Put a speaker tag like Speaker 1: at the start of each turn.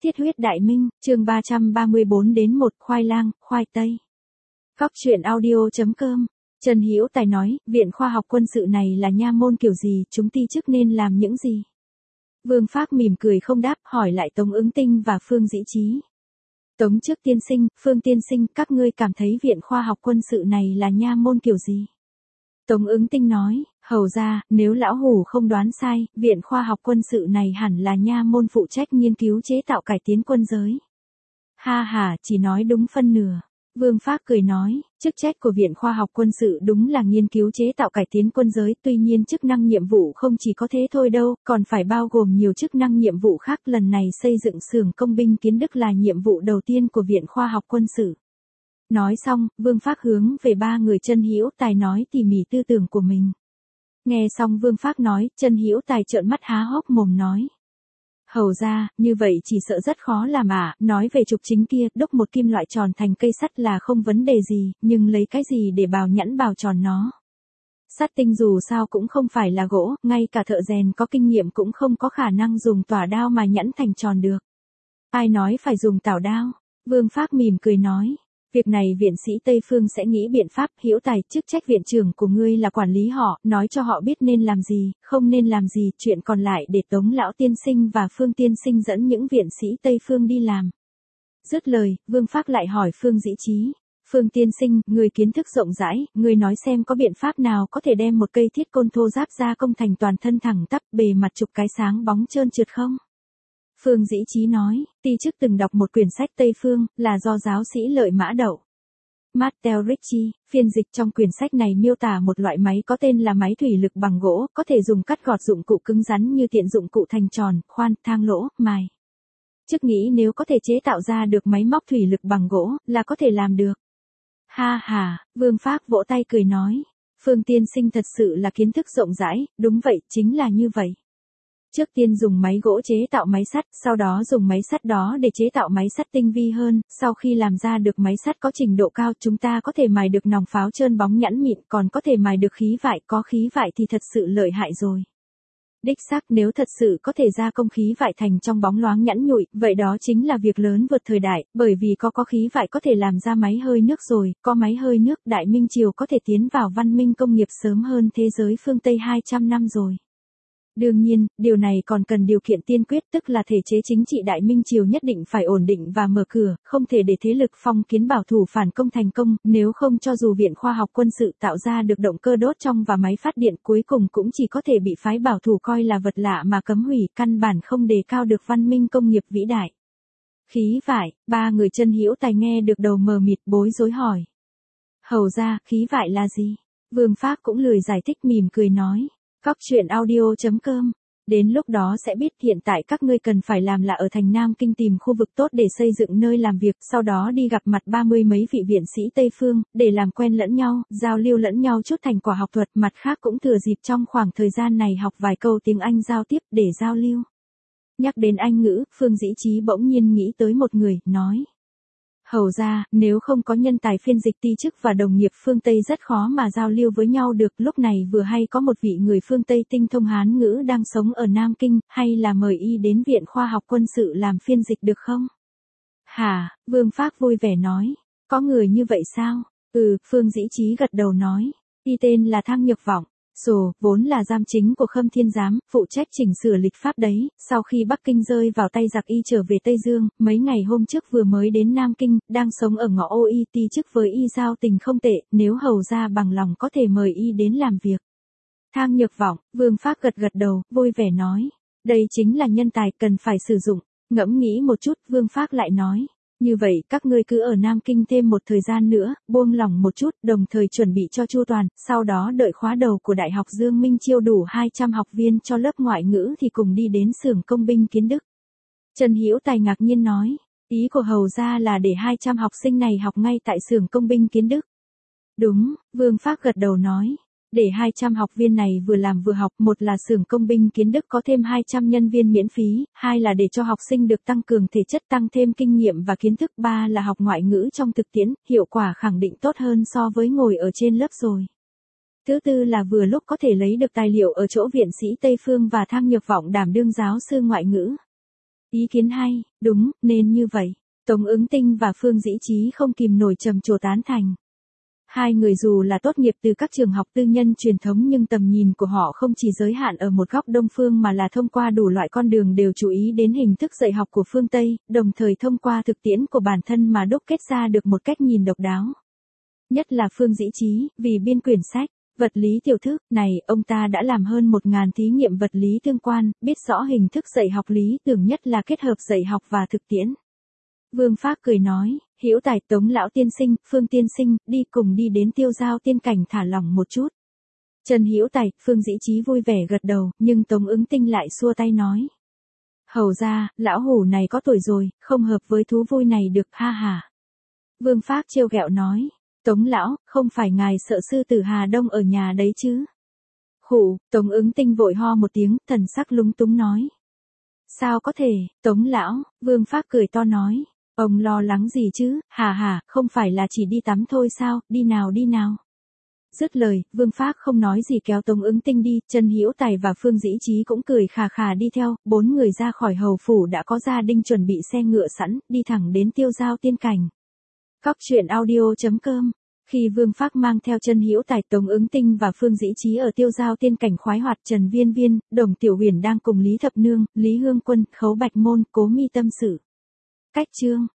Speaker 1: Thiết huyết đại minh, chương 334 đến 1 khoai lang, khoai tây. Góc truyện audio.com. Trần Hữu Tài nói, Viện Khoa học Quân sự này là nha môn kiểu gì, chúng ti chức nên làm những gì? Vương Phác mỉm cười không đáp, hỏi lại Tống Ứng Tinh và Phương Dĩ Trí. Tống trước tiên sinh, Phương tiên sinh, các ngươi cảm thấy Viện Khoa học Quân sự này là nha môn kiểu gì? Tống Ứng Tinh nói, hầu ra, nếu lão hủ không đoán sai, Viện Khoa học Quân sự này hẳn là nha môn phụ trách nghiên cứu chế tạo cải tiến quân giới. Ha ha, chỉ nói đúng phân nửa. Vương Phác cười nói, chức trách của Viện Khoa học Quân sự đúng là nghiên cứu chế tạo cải tiến quân giới, tuy nhiên chức năng nhiệm vụ không chỉ có thế thôi đâu, còn phải bao gồm nhiều chức năng nhiệm vụ khác. Lần này xây dựng xưởng công binh Kiến Đức là nhiệm vụ đầu tiên của Viện Khoa học Quân sự. Nói xong, Vương Phác hướng về ba người Trân Hữu Tài nói tỉ mỉ tư tưởng của mình. Nghe xong Vương Phác nói, Trân Hữu Tài trợn mắt há hốc mồm nói. Hầu ra, như vậy chỉ sợ rất khó làm ạ, nói về trục chính kia, đúc một kim loại tròn thành cây sắt là không vấn đề gì, nhưng lấy cái gì để bào nhẵn bào tròn nó. Sắt tinh dù sao cũng không phải là gỗ, ngay cả thợ rèn có kinh nghiệm cũng không có khả năng dùng tỏa đao mà nhẵn thành tròn được. Ai nói phải dùng tảo đao? Vương Phác mỉm cười nói. Việc này viện sĩ Tây Phương sẽ nghĩ biện pháp. Hữu Tài, chức trách viện trưởng của ngươi là quản lý họ, nói cho họ biết nên làm gì, không nên làm gì, chuyện còn lại để Tống lão tiên sinh và Phương tiên sinh dẫn những viện sĩ Tây Phương đi làm. Dứt lời, Vương Phác lại hỏi Phương Dĩ Trí. Phương tiên sinh, người kiến thức rộng rãi, người nói xem có biện pháp nào có thể đem một cây thiết côn thô giáp gia công thành toàn thân thẳng tắp, bề mặt trục cái sáng bóng trơn trượt không? Phương Dĩ Trí nói, ti chức từng đọc một quyển sách Tây Phương, là do giáo sĩ Lợi Mã Đậu Matteo Ricci, phiên dịch. Trong quyển sách này miêu tả một loại máy có tên là máy thủy lực bằng gỗ, có thể dùng cắt gọt dụng cụ cứng rắn như tiện dụng cụ thành tròn, khoan, thang lỗ, mài. Chức nghĩ nếu có thể chế tạo ra được máy móc thủy lực bằng gỗ, là có thể làm được. Ha ha, Vương Phác vỗ tay cười nói, Phương tiên sinh thật sự là kiến thức rộng rãi, đúng vậy, chính là như vậy. Trước tiên dùng máy gỗ chế tạo máy sắt, sau đó dùng máy sắt đó để chế tạo máy sắt tinh vi hơn, sau khi làm ra được máy sắt có trình độ cao, chúng ta có thể mài được nòng pháo trơn bóng nhẵn mịn, còn có thể mài được khí vải, có khí vải thì thật sự lợi hại rồi. Đích xác, nếu thật sự có thể gia công khí vải thành trong bóng loáng nhẵn nhụi, vậy đó chính là việc lớn vượt thời đại, bởi vì có khí vải có thể làm ra máy hơi nước rồi, có máy hơi nước, Đại Minh Triều có thể tiến vào văn minh công nghiệp sớm hơn thế giới phương Tây 200 năm rồi. Đương nhiên, điều này còn cần điều kiện tiên quyết, tức là thể chế chính trị Đại Minh Triều nhất định phải ổn định và mở cửa, không thể để thế lực phong kiến bảo thủ phản công thành công, nếu không cho dù Viện Khoa học Quân sự tạo ra được động cơ đốt trong và máy phát điện, cuối cùng cũng chỉ có thể bị phái bảo thủ coi là vật lạ mà cấm hủy, căn bản không đề cao được văn minh công nghiệp vĩ đại. Khí vải, ba người Trân Hữu Tài nghe được đầu mờ mịt bối rối hỏi. Hầu ra, khí vải là gì? Vương Phác cũng lười giải thích, mỉm cười nói. Góc truyện audio.com. Đến lúc đó sẽ biết, hiện tại các ngươi cần phải làm là ở thành Nam Kinh tìm khu vực tốt để xây dựng nơi làm việc, sau đó đi gặp mặt 30 mấy vị viện sĩ Tây Phương, để làm quen lẫn nhau, giao lưu lẫn nhau chút thành quả học thuật, mặt khác cũng thừa dịp trong khoảng thời gian này học vài câu tiếng Anh giao tiếp để giao lưu. Nhắc đến Anh ngữ, Phương Dĩ Trí bỗng nhiên nghĩ tới một người, nói. Hầu ra, nếu không có nhân tài phiên dịch ti chức và đồng nghiệp phương Tây rất khó mà giao lưu với nhau được. Lúc này vừa hay có một vị người phương Tây tinh thông Hán ngữ đang sống ở Nam Kinh, hay là mời y đến Viện Khoa học Quân sự làm phiên dịch được không? Hả, Vương Phác vui vẻ nói, có người như vậy sao? Phương Dĩ Trí gật đầu nói, y tên là Thang Nhược Vọng. Vốn là giám chính của Khâm Thiên Giám, phụ trách chỉnh sửa lịch pháp đấy, sau khi Bắc Kinh rơi vào tay giặc y trở về Tây Dương, mấy ngày hôm trước vừa mới đến Nam Kinh, đang sống ở ngõ Ô Y, ti chức với y giao tình không tệ, nếu hầu ra bằng lòng có thể mời y đến làm việc. Thang Nhược Vọng, Vương Phác gật đầu, vui vẻ nói, đây chính là nhân tài cần phải sử dụng. Ngẫm nghĩ một chút, Vương Phác lại nói. Như vậy, các ngươi cứ ở Nam Kinh thêm một thời gian nữa, buông lỏng một chút, đồng thời chuẩn bị cho chu toàn, sau đó đợi khóa đầu của Đại học Dương Minh chiêu đủ 200 học viên cho lớp ngoại ngữ thì cùng đi đến xưởng công binh Kiến Đức. Trần Hữu Tài ngạc nhiên nói, ý của hầu ra là để 200 học sinh này học ngay tại xưởng công binh Kiến Đức. Đúng, Vương Phác gật đầu nói. Để 200 học viên này vừa làm vừa học, một là xưởng công binh Kiến Đức có thêm 200 nhân viên miễn phí, hai là để cho học sinh được tăng cường thể chất, tăng thêm kinh nghiệm và kiến thức, ba là học ngoại ngữ trong thực tiễn, hiệu quả khẳng định tốt hơn so với ngồi ở trên lớp rồi. Thứ tư là vừa lúc có thể lấy được tài liệu ở chỗ viện sĩ Tây Phương và Thang Nhược Vọng đảm đương giáo sư ngoại ngữ. Ý kiến hay, đúng, nên như vậy. Tống Ứng Tinh và Phương Dĩ Chí không kìm nổi trầm trồ tán thành. Hai người dù là tốt nghiệp từ các trường học tư nhân truyền thống nhưng tầm nhìn của họ không chỉ giới hạn ở một góc Đông phương mà là thông qua đủ loại con đường đều chú ý đến hình thức dạy học của phương Tây, đồng thời thông qua thực tiễn của bản thân mà đúc kết ra được một cách nhìn độc đáo. Nhất là Phương Dĩ Chí, vì biên quyển sách Vật lý tiểu thức này, ông ta đã làm hơn 1000 thí nghiệm vật lý tương quan, biết rõ hình thức dạy học lý tưởng nhất là kết hợp dạy học và thực tiễn. Vương Phác cười nói, Hữu Tài, Tống lão tiên sinh, Phương tiên sinh, đi cùng đi đến Tiêu Giao tiên cảnh thả lỏng một chút. Trần Hữu Tài, Phương Dĩ Chí vui vẻ gật đầu, nhưng Tống Ứng Tinh lại xua tay nói. Hầu ra, lão hủ này có tuổi rồi, không hợp với thú vui này được, ha ha. Vương Phác trêu ghẹo nói, Tống lão, không phải ngài sợ sư tử Hà Đông ở nhà đấy chứ? Khụ, Tống Ứng Tinh vội ho một tiếng, thần sắc lúng túng nói. Sao có thể, Tống lão, Vương Phác cười to nói. Ông lo lắng gì chứ, hà, không phải là chỉ đi tắm thôi sao, đi nào đi nào. Dứt lời, Vương Phác không nói gì kéo Tống Ứng Tinh đi, Trần Hữu Tài và Phương Dĩ Chí cũng cười khà khà đi theo, 4 người ra khỏi hầu phủ đã có gia đình chuẩn bị xe ngựa sẵn, đi thẳng đến Tiêu Giao tiên cảnh. Cóc truyện audio.com. Khi Vương Phác mang theo Trần Hữu Tài, Tống Ứng Tinh và Phương Dĩ Chí ở Tiêu Giao tiên cảnh khoái hoạt, Trần Viên Viên, Đồng Tiểu Huyền đang cùng Lý Thập Nương, Lý Hương Quân, Khấu Bạch Môn, Cố Mi tâm sự. Cách chương